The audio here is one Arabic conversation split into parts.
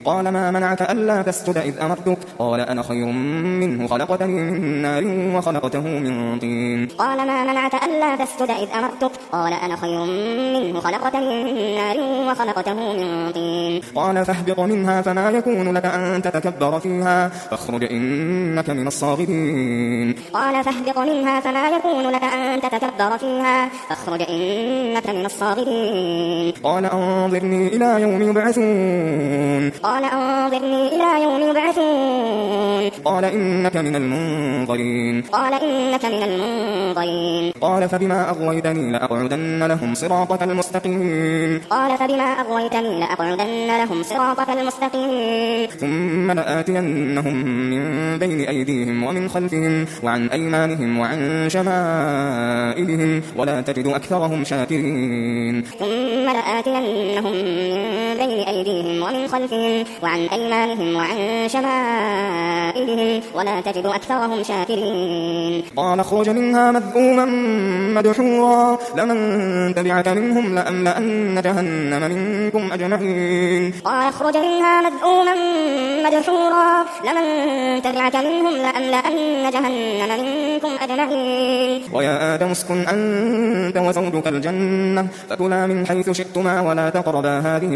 قال ما منعك ألا تسجد إذ أمرتك قال أنا خير منه خلقتني من نار وخلقته من طين قال ما منعك ألا تسجد إذ أمرتك قال أنا خير منه خلقتني من نار وخلقته من طين قال فاهبط منها فما يكون لك أن تتكبر فيها فاخرج إنك من الصاغرين قال فاهبط منها فما يكون لك أن تتكبر فيها فاخرج إنك من الصاغرين قال أنظرني إلى يوم يبعثون قال أنظرني إلى يوم يبعثون قال إنك من المنظرين قال إنك من المنظرين قال فبما أغويتني لأقعدن لهم صراطك المستقيم قال فبما أغويتني لأقعدن لهم صراطك المستقيم ثم لآتينهم من بين أيديهم ومن خلفهم وعن أيمانهم وعن شمائلهم ولا تجد أكثرهم شاكرين ثم لآتينهم من بين أيديهم ومن خلفهم وعن أيمانهم وعن شمائلهم ولا تجد أكثرهم شاكرين قال اخرج منها مذءوما مدحورا لمن تبعك منهم لأملأن جهنم منكم أجمعين قال اخرج منها مذءوما مدحورا لمن تبعك منهم لأملأن جهنم منكم أجمعين ويا آدم اسكن أنت وزوجك الجنة فكلا من حيث شئتما ولا تقربا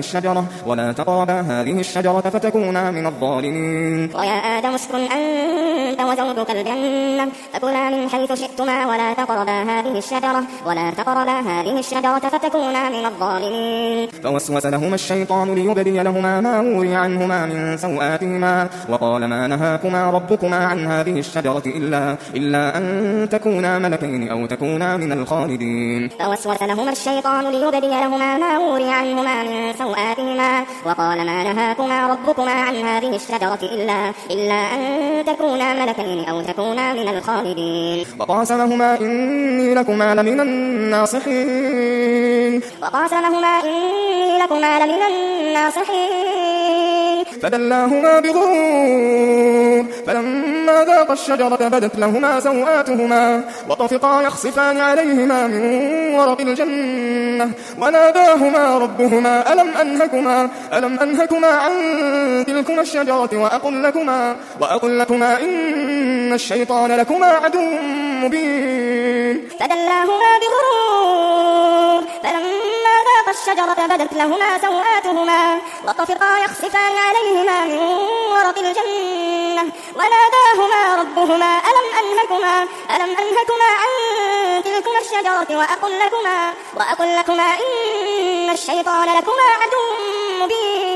هذه الشجرة فتكونا من الظالمين ويا آدم اسكن أنت وزوجك الجنة فكلا من حيث شئتما ولا تقربا هذه الشجرة فتكونا من الظالمين فوسوس لهما الشيطان ليبدي لهما ما وري عنهما من سوآتهما وقال ما نهاكما ربكما عن هذه الشجرة إلا أن تكونا ملكين أو تكونا من الخالدين فوسوس لهما الشيطان ليبدي لهما ما وري عنهما من سوآتهما وقال ما نهاكما ربكما عن هذه الشجرة إلا أن تكونا ملكين أو تكونا من الخالدين وقاسمهما إني لكما لمن الناصحين فدلاهما بغرور فلما ذاقا الشجرة بدت لهما سوآتهما وطفقا يخصفان عليهما من ورق الجنة وناداهما ربهما ألم أنهكما عن تلكما الشجرة وأقل لكما إن الشيطان لكما عدو مبين فدلاهما بغرور فلما ذاقا الشجرة بدت لهما سوآتهما وطفقا يخصفان عليهما من ورق الجنة وناداهما ربهما ألم أنهكما عن تلكما الشجرة وأقل لكما إن الشيطان لكما عدو مبين